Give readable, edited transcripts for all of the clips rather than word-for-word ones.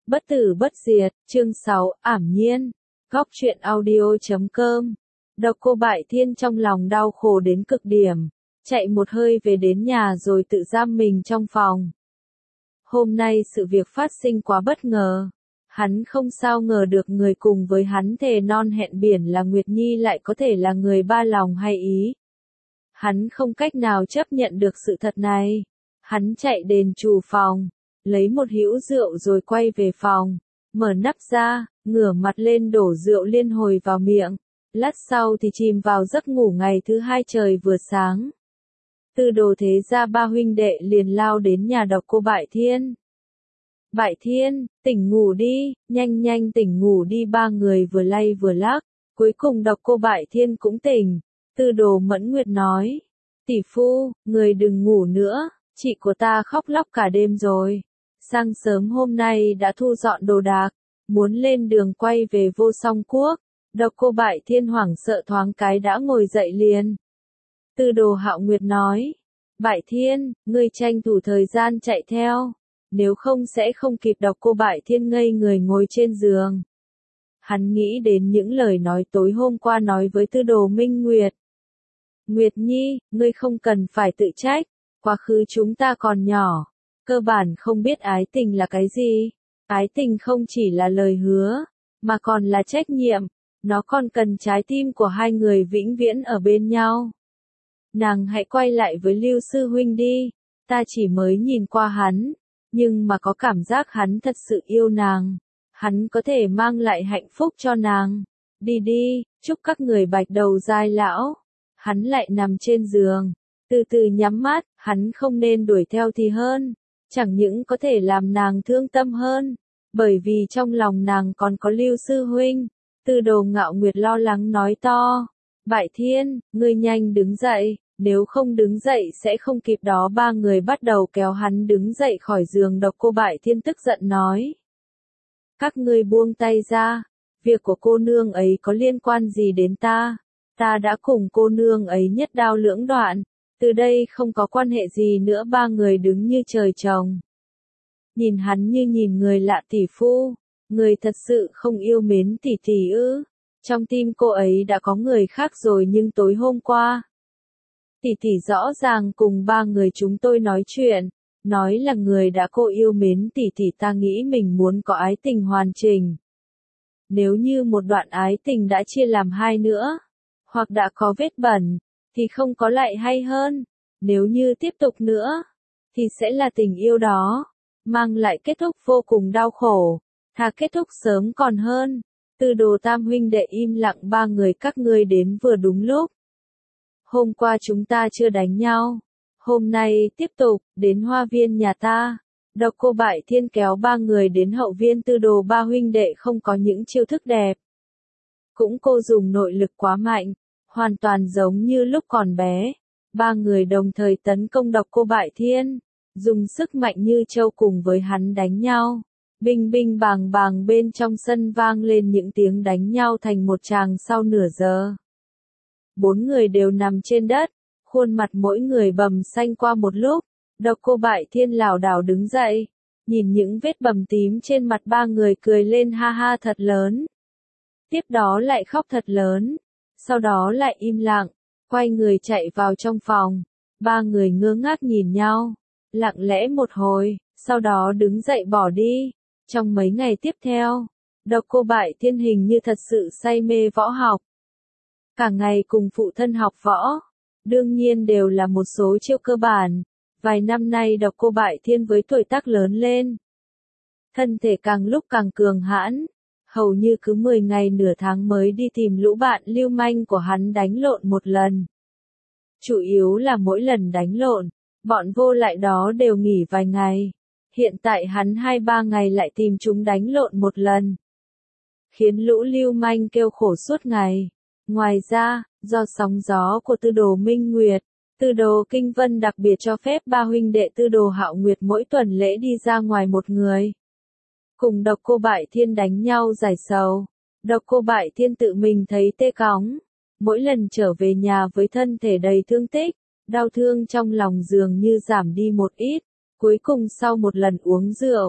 Bất tử bất diệt, chương 6, ảm nhiên. Góc truyện audio.com. Độc Cô Bại Thiên trong lòng đau khổ đến cực điểm, chạy một hơi về đến nhà rồi tự giam mình trong phòng. Hôm nay sự việc phát sinh quá bất ngờ. Hắn không sao ngờ được người cùng với hắn thề non hẹn biển là Nguyệt Nhi lại có thể là người ba lòng hay ý. Hắn không cách nào chấp nhận được sự thật này. Hắn chạy đến chủ phòng, lấy một hĩu rượu rồi quay về phòng, mở nắp ra, ngửa mặt lên đổ rượu liên hồi vào miệng. Lát sau thì chìm vào giấc ngủ. Ngày thứ hai trời vừa sáng, Tư Đồ Thế Gia ba huynh đệ liền lao đến nhà Độc Cô Bại Thiên. Bại Thiên, tỉnh ngủ đi, nhanh nhanh tỉnh ngủ đi. Ba người vừa lay vừa lắc, cuối cùng Độc Cô Bại Thiên cũng tỉnh. Tư Đồ Mẫn Nguyệt nói, tỷ phu, người đừng ngủ nữa, chị của ta khóc lóc cả đêm rồi. Sáng sớm hôm nay đã thu dọn đồ đạc, muốn lên đường quay về Vô Song Quốc. Độc Cô Bại Thiên hoảng sợ thoáng cái đã ngồi dậy liền. Tư Đồ Hạo Nguyệt nói, Bại Thiên, ngươi tranh thủ thời gian chạy theo, nếu không sẽ không kịp. Độc Cô Bại Thiên ngây người ngồi trên giường. Hắn nghĩ đến những lời nói tối hôm qua nói với Tư Đồ Minh Nguyệt. Nguyệt Nhi, ngươi không cần phải tự trách, quá khứ chúng ta còn nhỏ, cơ bản không biết ái tình là cái gì. Ái tình không chỉ là lời hứa, mà còn là trách nhiệm, nó còn cần trái tim của hai người vĩnh viễn ở bên nhau. Nàng hãy quay lại với Lưu Sư Huynh đi, ta chỉ mới nhìn qua hắn, nhưng mà có cảm giác hắn thật sự yêu nàng, hắn có thể mang lại hạnh phúc cho nàng. Đi đi, chúc các người bạch đầu giai lão. Hắn lại nằm trên giường, từ từ nhắm mắt. Hắn không nên đuổi theo thì hơn, chẳng những có thể làm nàng thương tâm hơn, bởi vì trong lòng nàng còn có Lưu Sư Huynh. Tư Đồ Ngạo Nguyệt lo lắng nói to, Bại Thiên, ngươi nhanh đứng dậy, nếu không đứng dậy sẽ không kịp đó. Ba người bắt đầu kéo hắn đứng dậy khỏi giường. Độc Cô Bại Thiên tức giận nói, các ngươi buông tay ra, việc của cô nương ấy có liên quan gì đến ta? Ta đã cùng cô nương ấy nhất đao lưỡng đoạn, từ đây không có quan hệ gì nữa. Ba người đứng như trời trồng, nhìn hắn như nhìn người lạ. Tỷ phu, người thật sự không yêu mến tỷ tỷ ư? Trong tim cô ấy đã có người khác rồi, nhưng tối hôm qua, tỷ tỷ rõ ràng cùng ba người chúng tôi nói chuyện, nói là người đã cô yêu mến tỷ tỷ. Ta nghĩ mình muốn có ái tình hoàn chỉnh. Nếu như một đoạn ái tình đã chia làm hai nữa, hoặc đã có vết bẩn, thì không có lại hay hơn. Nếu như tiếp tục nữa, thì sẽ là tình yêu đó mang lại kết thúc vô cùng đau khổ, thà kết thúc sớm còn hơn. Tư Đồ tam huynh đệ im lặng. Ba người các ngươi đến vừa đúng lúc. Hôm qua chúng ta chưa đánh nhau, hôm nay tiếp tục, đến hoa viên nhà ta. Độc Cô Bại Thiên kéo ba người đến hậu viên. Tư Đồ ba huynh đệ không có những chiêu thức đẹp, cũng cô dùng nội lực quá mạnh, hoàn toàn giống như lúc còn bé. Ba người đồng thời tấn công Độc Cô Bại Thiên, dùng sức mạnh như trâu cùng với hắn đánh nhau. Binh binh bàng bàng bên trong sân vang lên những tiếng đánh nhau thành một tràng. Sau nửa giờ, bốn người đều nằm trên đất, khuôn mặt mỗi người bầm xanh. Qua một lúc, Độc Cô Bại Thiên lảo đảo đứng dậy, nhìn những vết bầm tím trên mặt ba người cười lên ha ha thật lớn. Tiếp đó lại khóc thật lớn, sau đó lại im lặng, quay người chạy vào trong phòng. Ba người ngơ ngác nhìn nhau, lặng lẽ một hồi, sau đó đứng dậy bỏ đi. Trong mấy ngày tiếp theo, Độc Cô Bại Thiên hình như thật sự say mê võ học. Cả ngày cùng phụ thân học võ, đương nhiên đều là một số chiêu cơ bản. Vài năm nay Độc Cô Bại Thiên với tuổi tác lớn lên, thân thể càng lúc càng cường hãn, hầu như cứ 10 ngày nửa tháng mới đi tìm lũ bạn lưu manh của hắn đánh lộn một lần. Chủ yếu là mỗi lần đánh lộn, bọn vô lại đó đều nghỉ vài ngày. Hiện tại hắn 2-3 ngày lại tìm chúng đánh lộn một lần, khiến lũ lưu manh kêu khổ suốt ngày. Ngoài ra, do sóng gió của Tư Đồ Minh Nguyệt, Tư Đồ Kinh Vân đặc biệt cho phép ba huynh đệ Tư Đồ Hạo Nguyệt mỗi tuần lễ đi ra ngoài một người, cùng Độc Cô Bại Thiên đánh nhau giải sầu. Độc Cô Bại Thiên tự mình thấy tê cóng, mỗi lần trở về nhà với thân thể đầy thương tích, đau thương trong lòng dường như giảm đi một ít. Cuối cùng sau một lần uống rượu,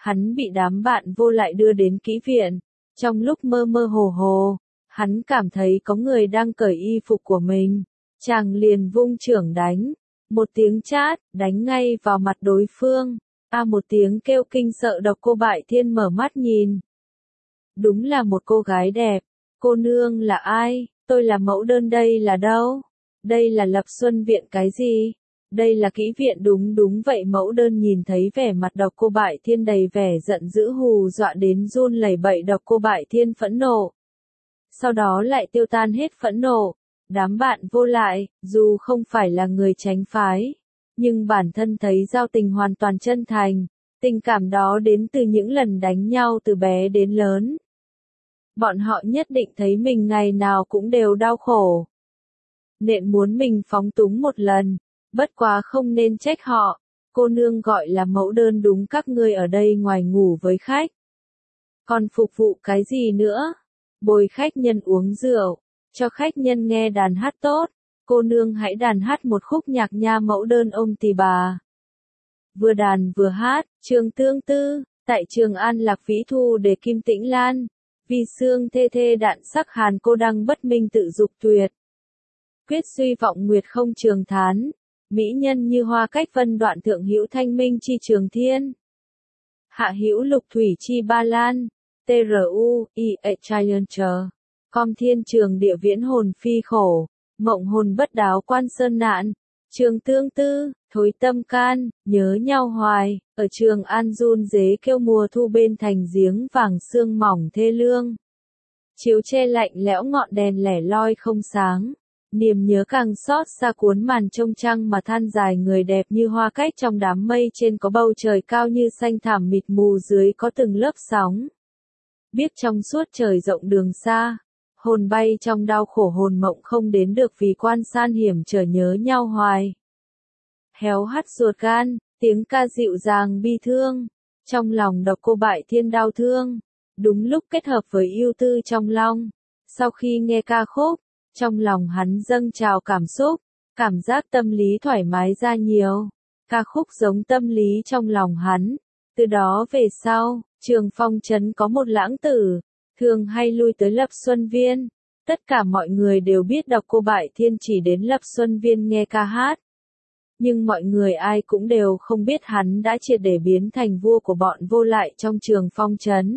Hắn bị đám bạn vô lại đưa đến kỹ viện. Trong lúc mơ mơ hồ hồ, hắn cảm thấy có người đang cởi y phục của mình. Chàng liền vung chưởng đánh. Một tiếng chát, đánh ngay vào mặt đối phương. Một tiếng kêu kinh sợ Độc Cô Bại Thiên mở mắt nhìn. Đúng là một cô gái đẹp. Cô nương là ai? Tôi là mẫu đơn, đây là đâu? Đây là Lập Xuân Viện cái gì? Đây là kỹ viện, đúng vậy. Mẫu đơn nhìn thấy vẻ mặt Độc Cô Bại Thiên đầy vẻ giận dữ, hù dọa đến run lẩy bẩy. Độc Cô Bại Thiên phẫn nộ. Sau đó lại tiêu tan hết phẫn nộ. Đám bạn vô lại, dù không phải là người tránh phái, nhưng bản thân thấy giao tình hoàn toàn chân thành. Tình cảm đó đến từ những lần đánh nhau từ bé đến lớn. Bọn họ nhất định thấy mình ngày nào cũng đều đau khổ. Nên muốn mình phóng túng một lần, bất quá không nên trách họ. Cô nương gọi là mẫu đơn đúng, các ngươi ở đây ngoài ngủ với khách. Còn phục vụ cái gì nữa? Bồi khách nhân uống rượu, cho khách nhân nghe đàn hát tốt. Cô nương hãy đàn hát một khúc nhạc nha. Mẫu đơn ôm tỳ bà. Vừa đàn vừa hát, Trường Tương Tư, tại Trường An Lạc Vĩ Thu để Kim Tĩnh Lan. Vì xương thê thê đạn sắc hàn, cô đăng bất minh tự dục tuyệt. Quyết suy vọng nguyệt không trường thán. Mỹ nhân như hoa cách vân, đoạn thượng hữu thanh minh chi trường thiên. Hạ hữu lục thủy chi ba lan. TRU, IE Challenger. Com thiên trường địa viễn hồn phi khổ. Mộng hồn bất đáo quan sơn nạn. Trường Tương Tư, thối tâm can, nhớ nhau hoài. Ở Trường An run rế kêu mùa thu, bên thành giếng vàng sương mỏng thê lương. Chiếu che lạnh lẽo, ngọn đèn lẻ loi không sáng. Niềm nhớ càng xót xa, cuốn màn trông trăng mà than dài. Người đẹp như hoa cách trong đám mây, trên có bầu trời cao như xanh thẳm mịt mù, dưới có từng lớp sóng. Biết trong suốt trời rộng đường xa, hồn bay trong đau khổ, hồn mộng không đến được vì quan san hiểm trở, nhớ nhau hoài. Héo hắt ruột gan, tiếng ca dịu dàng bi thương, trong lòng Độc Cô Bại Thiên đau thương. Đúng lúc kết hợp với ưu tư trong lòng. Sau khi nghe ca khúc, trong lòng hắn dâng trào cảm xúc, cảm giác tâm lý thoải mái ra nhiều. Ca khúc giống tâm lý trong lòng hắn. Từ đó về sau, Trường Phong Trấn có một lãng tử, thường hay lui tới Lập Xuân Viên. Tất cả mọi người đều biết Độc Cô Bại Thiên chỉ đến Lập Xuân Viên nghe ca hát. Nhưng mọi người ai cũng đều không biết hắn đã triệt để biến thành vua của bọn vô lại trong Trường Phong Trấn.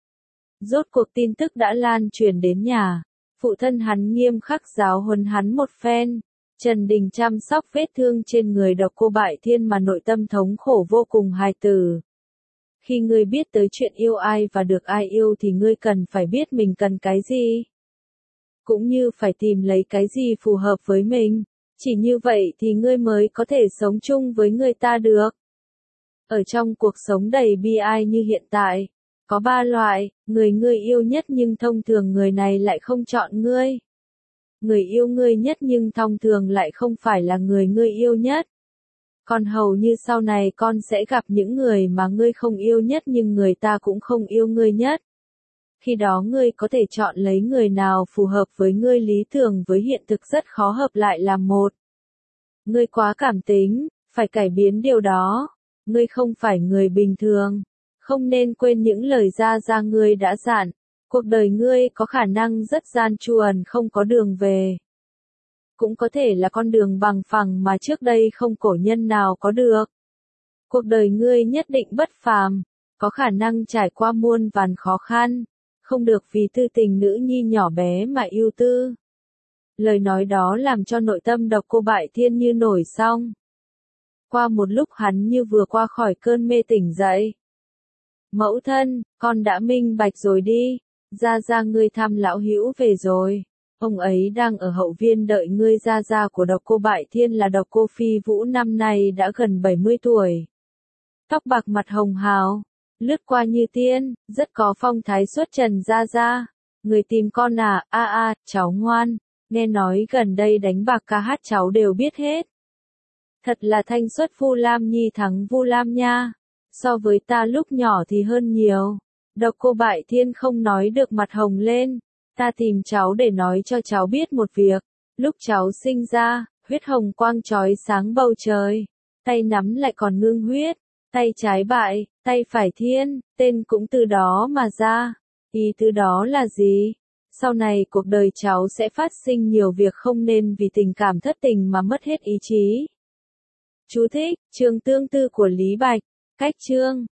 Rốt cuộc tin tức đã lan truyền đến nhà. Phụ thân hắn nghiêm khắc giáo huấn hắn một phen. Trần Đình chăm sóc vết thương trên người Độc Cô Bại Thiên mà nội tâm thống khổ vô cùng. Hài tử, khi ngươi biết tới chuyện yêu ai và được ai yêu thì ngươi cần phải biết mình cần cái gì. Cũng như phải tìm lấy cái gì phù hợp với mình. Chỉ như vậy thì ngươi mới có thể sống chung với người ta được. Ở trong cuộc sống đầy bi ai như hiện tại, có 3 loại, người ngươi yêu nhất nhưng thông thường người này lại không chọn ngươi. Người yêu ngươi nhất nhưng thông thường lại không phải là người ngươi yêu nhất. Còn hầu như sau này con sẽ gặp những người mà ngươi không yêu nhất nhưng người ta cũng không yêu ngươi nhất. Khi đó ngươi có thể chọn lấy người nào phù hợp với ngươi. Lý tưởng với hiện thực rất khó hợp lại làm một. Ngươi quá cảm tính, phải cải biến điều đó. Ngươi không phải người bình thường. Không nên quên những lời Gia ngươi đã dặn. Cuộc đời ngươi có khả năng rất gian truân, không có đường về. Cũng có thể là con đường bằng phẳng mà trước đây không cổ nhân nào có được. Cuộc đời ngươi nhất định bất phàm, có khả năng trải qua muôn vàn khó khăn, không được vì tư tình nữ nhi nhỏ bé mà ưu tư. Lời nói đó làm cho nội tâm Độc Cô Bại Thiên như nổi sóng. Qua một lúc hắn như vừa qua khỏi cơn mê tỉnh dậy. Mẫu thân, con đã minh bạch rồi đi. Gia ngươi thăm lão hữu về rồi. Ông ấy đang ở hậu viên đợi ngươi. Gia của Độc Cô Bại Thiên là Độc Cô Phi Vũ, năm nay đã gần 70 tuổi. Tóc bạc mặt hồng hào, lướt qua như tiên, rất có phong thái xuất trần. Gia, người tìm con à? Cháu ngoan, nghe nói gần đây đánh bạc ca hát cháu đều biết hết. Thật là thanh xuất Vu Lam Nhi thắng Vu Lam nha. So với ta lúc nhỏ thì hơn nhiều. Độc Cô Bại Thiên không nói được, mặt hồng lên. Ta tìm cháu để nói cho cháu biết một việc. Lúc cháu sinh ra, huyết hồng quang chói sáng bầu trời. Tay nắm lại còn ngưng huyết. Tay trái bại, tay phải thiên, tên cũng từ đó mà ra. Ý tứ đó là gì? Sau này cuộc đời cháu sẽ phát sinh nhiều việc không nên vì tình cảm thất tình mà mất hết ý chí. Chú thích, chương tương tư của Lý Bạch. Cách chương